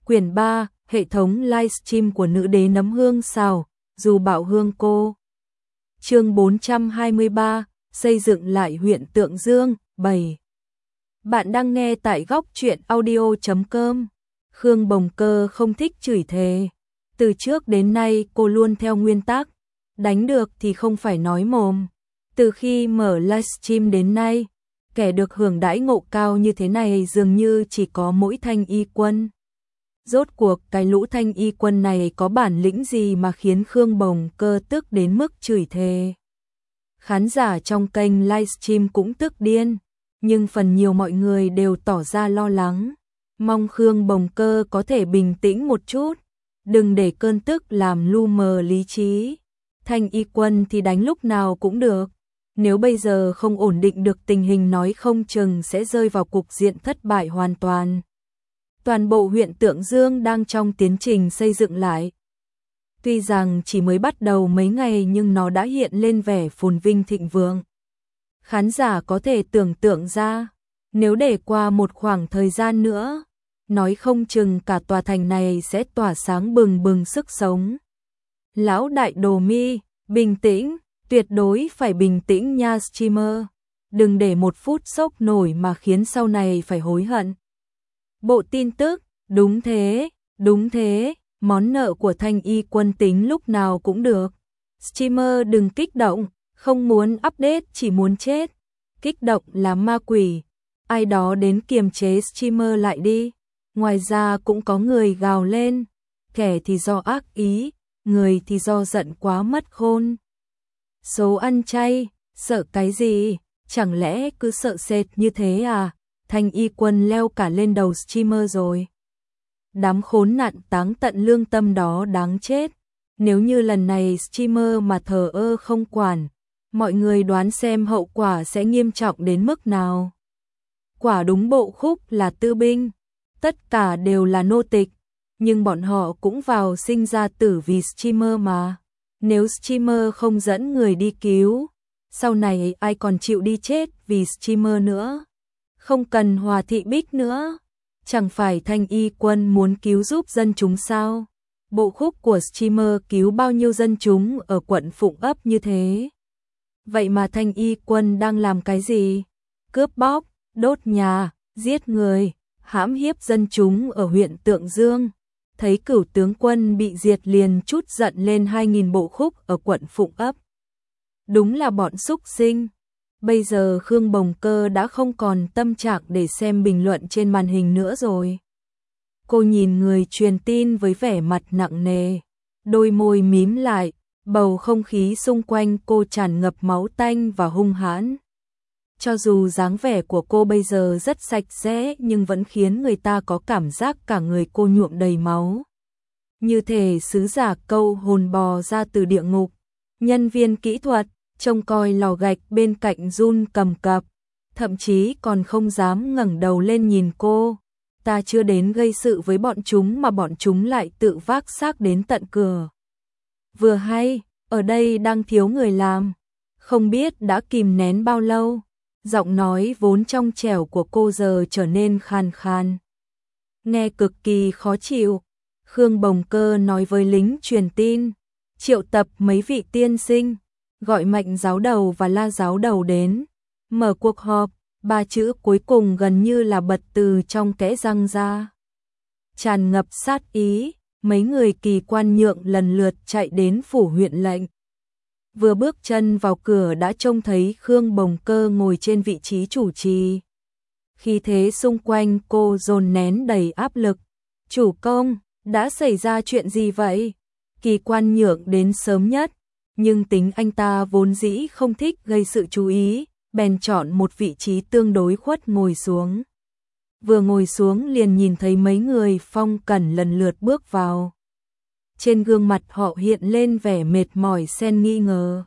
Quyển 3, hệ thống livestream của nữ đế nấm hương xào, dù bạo hương cô. Chương 423, xây dựng lại huyện Tượng Dương, 7. Bạn đang nghe tại góc truyện audio.com. Khương Bồng Cơ không thích chửi thề. Từ trước đến nay cô luôn theo nguyên tắc, đánh được thì không phải nói mồm. Từ khi mở livestream đến nay, kẻ được hưởng đãi ngộ cao như thế này dường như chỉ có mỗi Thanh Y Quân. Rốt cuộc cái lũ Thanh Y Quân này có bản lĩnh gì mà khiến Khương Bồng Cơ tức đến mức chửi thề. Khán giả trong kênh livestream cũng tức điên, nhưng phần nhiều mọi người đều tỏ ra lo lắng, mong Khương Bồng Cơ có thể bình tĩnh một chút, đừng để cơn tức làm lu mờ lý trí. Thanh Y Quân thì đánh lúc nào cũng được, nếu bây giờ không ổn định được tình hình nói không chừng sẽ rơi vào cục diện thất bại hoàn toàn. Toàn bộ huyện Tượng Dương đang trong tiến trình xây dựng lại. Tuy rằng chỉ mới bắt đầu mấy ngày nhưng nó đã hiện lên vẻ phồn vinh thịnh vượng. Khán giả có thể tưởng tượng ra, nếu để qua một khoảng thời gian nữa, nói không chừng cả tòa thành này sẽ tỏa sáng bừng bừng sức sống. Lão đại Đồ Mi, bình tĩnh, tuyệt đối phải bình tĩnh nha streamer. Đừng để một phút sốc nổi mà khiến sau này phải hối hận. Bộ tin tức, đúng thế, món nợ của Thanh Y Quân tính lúc nào cũng được. Streamer đừng kích động, không muốn update chỉ muốn chết. Kích động là ma quỷ, ai đó đến kiềm chế streamer lại đi. Ngoài ra cũng có người gào lên, kẻ thì do ác ý, người thì do giận quá mất khôn. Số ăn chay, sợ cái gì, chẳng lẽ cứ sợ sệt như thế à? Thanh Y Quân leo cả lên đầu streamer rồi. Đám khốn nạn táng tận lương tâm đó đáng chết. Nếu như lần này streamer mà thờ ơ không quản, mọi người đoán xem hậu quả sẽ nghiêm trọng đến mức nào. Quả đúng bộ khúc là tư binh, tất cả đều là nô tịch, nhưng bọn họ cũng vào sinh ra tử vì streamer mà. Nếu streamer không dẫn người đi cứu, sau này ai còn chịu đi chết vì streamer nữa. Không cần Hòa Thị Bích nữa. Chẳng phải Thanh Y Quân muốn cứu giúp dân chúng sao? Bộ khúc của streamer cứu bao nhiêu dân chúng ở quận Phụng Ấp như thế? Vậy mà Thanh Y Quân đang làm cái gì? Cướp bóc, đốt nhà, giết người, hãm hiếp dân chúng ở huyện Tượng Dương. Thấy Cửu tướng quân bị diệt liền chút giận lên 2.000 bộ khúc ở quận Phụng Ấp. Đúng là bọn súc sinh. Bây giờ Khương Bồng Cơ đã không còn tâm trạng để xem bình luận trên màn hình nữa rồi. Cô nhìn người truyền tin với vẻ mặt nặng nề, đôi môi mím lại, bầu không khí xung quanh cô tràn ngập máu tanh và hung hãn. Cho dù dáng vẻ của cô bây giờ rất sạch sẽ nhưng vẫn khiến người ta có cảm giác cả người cô nhuộm đầy máu. Như thể sứ giả câu hồn bò ra từ địa ngục. Nhân viên kỹ thuật trông coi lò gạch bên cạnh run cầm cập, thậm chí còn không dám ngẩng đầu lên nhìn cô. Ta chưa đến gây sự với bọn chúng mà bọn chúng lại tự vác xác đến tận cửa. Vừa hay, ở đây đang thiếu người làm, không biết đã kìm nén bao lâu. Giọng nói vốn trong trẻo của cô giờ trở nên khàn khàn, nghe cực kỳ khó chịu. Khương Bồng Cơ nói với lính truyền tin, triệu tập mấy vị tiên sinh, gọi Mạnh giáo đầu và La giáo đầu đến, mở cuộc họp. Ba chữ cuối cùng gần như là bật từ trong kẽ răng ra. Tràn ngập sát ý, mấy người kỳ quan nhượng lần lượt chạy đến phủ huyện lệnh. Vừa bước chân vào cửa đã trông thấy Khương Bồng Cơ ngồi trên vị trí chủ trì. Khi thế xung quanh cô dồn nén đầy áp lực. Chủ công, đã xảy ra chuyện gì vậy? Kỳ quan nhượng đến sớm nhất, nhưng tính anh ta vốn dĩ không thích gây sự chú ý, bèn chọn một vị trí tương đối khuất ngồi xuống. Vừa ngồi xuống liền nhìn thấy mấy người phong cẩn lần lượt bước vào. Trên gương mặt họ hiện lên vẻ mệt mỏi xen nghi ngờ.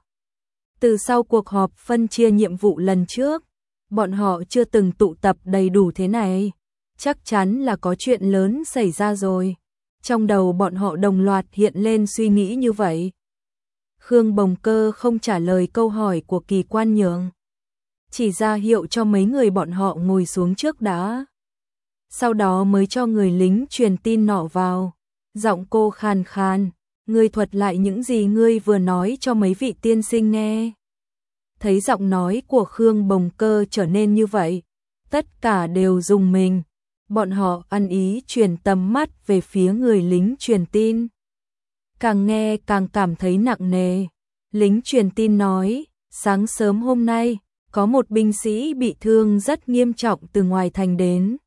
Từ sau cuộc họp phân chia nhiệm vụ lần trước, bọn họ chưa từng tụ tập đầy đủ thế này. Chắc chắn là có chuyện lớn xảy ra rồi. Trong đầu bọn họ đồng loạt hiện lên suy nghĩ như vậy. Khương Bồng Cơ không trả lời câu hỏi của kỳ quan nhượng, chỉ ra hiệu cho mấy người bọn họ ngồi xuống trước đã. sau đó mới cho người lính truyền tin nọ vào. Giọng cô khàn khàn, ngươi thuật lại những gì ngươi vừa nói cho mấy vị tiên sinh nghe. Thấy giọng nói của Khương Bồng Cơ trở nên như vậy, tất cả đều rùng mình. Bọn họ ăn ý chuyển tầm mắt về phía người lính truyền tin. Càng nghe càng cảm thấy nặng nề. Lính truyền tin nói, sáng sớm hôm nay, có một binh sĩ bị thương rất nghiêm trọng từ ngoài thành đến.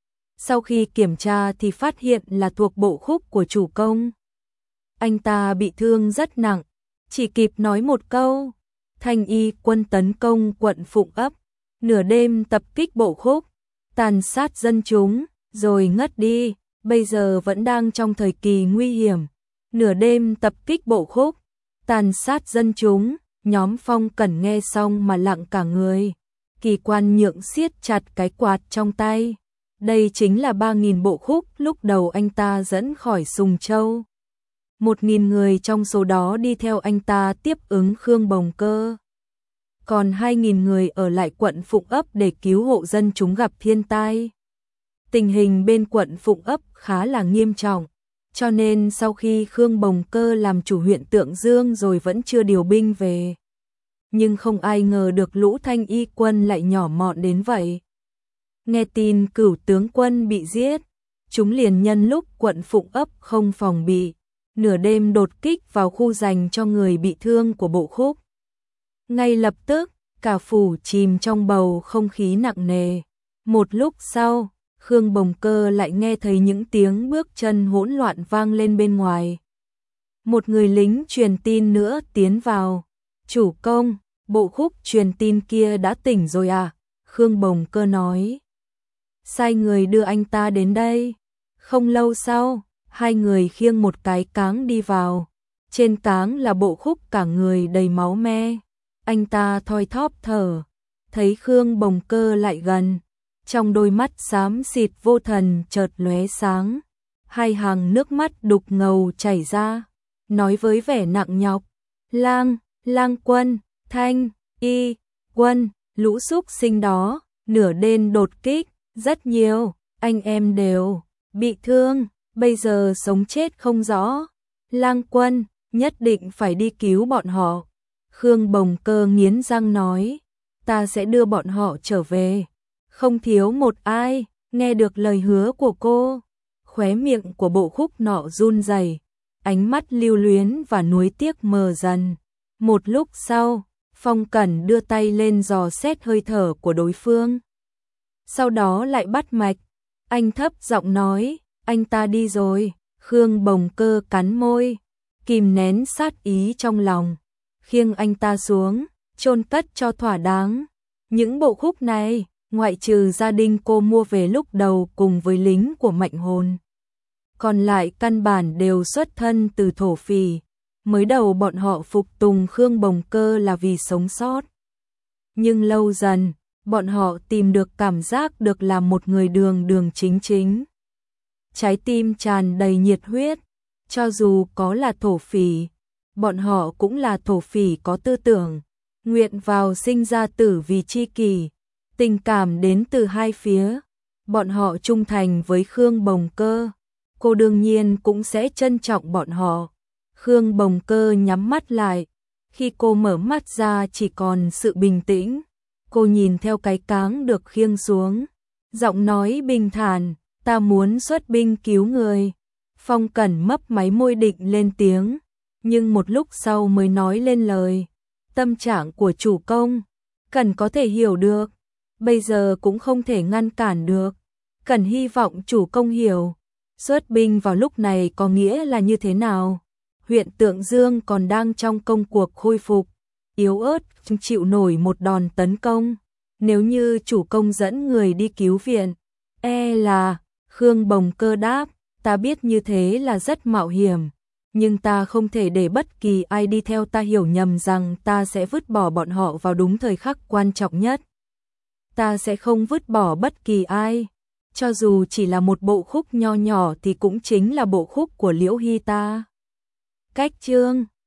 Sau khi kiểm tra thì phát hiện là thuộc bộ khúc của chủ công. Anh ta bị thương rất nặng, chỉ kịp nói một câu, Thanh Y quân tấn công quận Phụng Ấp, nửa đêm tập kích bộ khúc, tàn sát dân chúng, rồi ngất đi, bây giờ vẫn đang trong thời kỳ nguy hiểm. Nửa đêm tập kích bộ khúc, tàn sát dân chúng, nhóm Phong Cẩn nghe xong mà lặng cả người. Kỳ Quan Nhượng siết chặt cái quạt trong tay. Đây chính là 3.000 bộ khúc lúc đầu anh ta dẫn khỏi Sùng Châu. 1.000 người trong số đó đi theo anh ta tiếp ứng Khương Bồng Cơ. Còn 2.000 người ở lại quận Phụng Ấp để cứu hộ dân chúng gặp thiên tai. Tình hình bên quận Phụng Ấp khá là nghiêm trọng, cho nên sau khi Khương Bồng Cơ làm chủ huyện Tượng Dương rồi vẫn chưa điều binh về. Nhưng không ai ngờ được lũ Thanh Y quân lại nhỏ mọn đến vậy. Nghe tin Cửu tướng quân bị giết, chúng liền nhân lúc quận Phụng Ấp không phòng bị, nửa đêm đột kích vào khu dành cho người bị thương của bộ khúc. Ngay lập tức, cả phủ chìm trong bầu không khí nặng nề. Một lúc sau, Khương Bồng Cơ lại nghe thấy những tiếng bước chân hỗn loạn vang lên bên ngoài. Một người lính truyền tin nữa tiến vào. Chủ công, bộ khúc truyền tin kia đã tỉnh rồi à? Khương Bồng Cơ nói. Sai người đưa anh ta đến đây. Không lâu sau, hai người khiêng một cái cáng đi vào. Trên cáng là bộ khúc cả người đầy máu me. Anh ta thoi thóp thở. Thấy Khương Bồng Cơ lại gần. Trong đôi mắt xám xịt vô thần chợt lóe sáng. Hai hàng nước mắt đục ngầu chảy ra. Nói với vẻ nặng nhọc. Lang quân, Thanh Y quân, lũ súc sinh đó, nửa đêm đột kích, rất nhiều, anh em đều bị thương, bây giờ sống chết không rõ. Lang quân, nhất định phải đi cứu bọn họ. Khương Bồng Cơ nghiến răng nói, ta sẽ đưa bọn họ trở về. Không thiếu một ai, nghe được lời hứa của cô. Khóe miệng của bộ khúc nọ run rẩy, ánh mắt lưu luyến và nuối tiếc mờ dần. Một lúc sau, Phong Cẩn đưa tay lên dò xét hơi thở của đối phương. Sau đó lại bắt mạch. Anh thấp giọng nói, anh ta đi rồi. Khương Bồng Cơ cắn môi, kìm nén sát ý trong lòng. Khiêng anh ta xuống, chôn cất cho thỏa đáng. Những bộ khúc này, ngoại trừ gia đình cô mua về lúc đầu cùng với lính của Mạnh Hồn, còn lại căn bản đều xuất thân từ thổ phỉ. Mới đầu bọn họ phục tùng Khương Bồng Cơ là vì sống sót. Nhưng lâu dần, bọn họ tìm được cảm giác được làm một người đường chính chính. Trái tim tràn đầy nhiệt huyết, cho dù có là thổ phỉ, bọn họ cũng là thổ phỉ có tư tưởng, nguyện vào sinh ra tử vì tri kỷ, tình cảm đến từ hai phía. Bọn họ trung thành với Khương Bồng Cơ, cô đương nhiên cũng sẽ trân trọng bọn họ. Khương Bồng Cơ nhắm mắt lại, khi cô mở mắt ra chỉ còn sự bình tĩnh. Cô nhìn theo cái cáng được khiêng xuống, giọng nói bình thản, ta muốn xuất binh cứu người. Phong Cẩn mấp máy môi định lên tiếng, nhưng một lúc sau mới nói lên lời. Tâm trạng của chủ công, Cẩn có thể hiểu được, bây giờ cũng không thể ngăn cản được. Cẩn hy vọng chủ công hiểu, xuất binh vào lúc này có nghĩa là như thế nào. Huyện Tượng Dương còn đang trong công cuộc khôi phục, yếu ớt, không chịu nổi một đòn tấn công. Nếu như chủ công dẫn người đi cứu viện, là, Khương Bồng Cơ đáp, ta biết như thế là rất mạo hiểm, nhưng ta không thể để bất kỳ ai đi theo ta hiểu nhầm rằng ta sẽ vứt bỏ bọn họ vào đúng thời khắc quan trọng nhất. Ta sẽ không vứt bỏ bất kỳ ai, cho dù chỉ là một bộ khúc nho nhỏ thì cũng chính là bộ khúc của Liễu Hy ta. Cách chương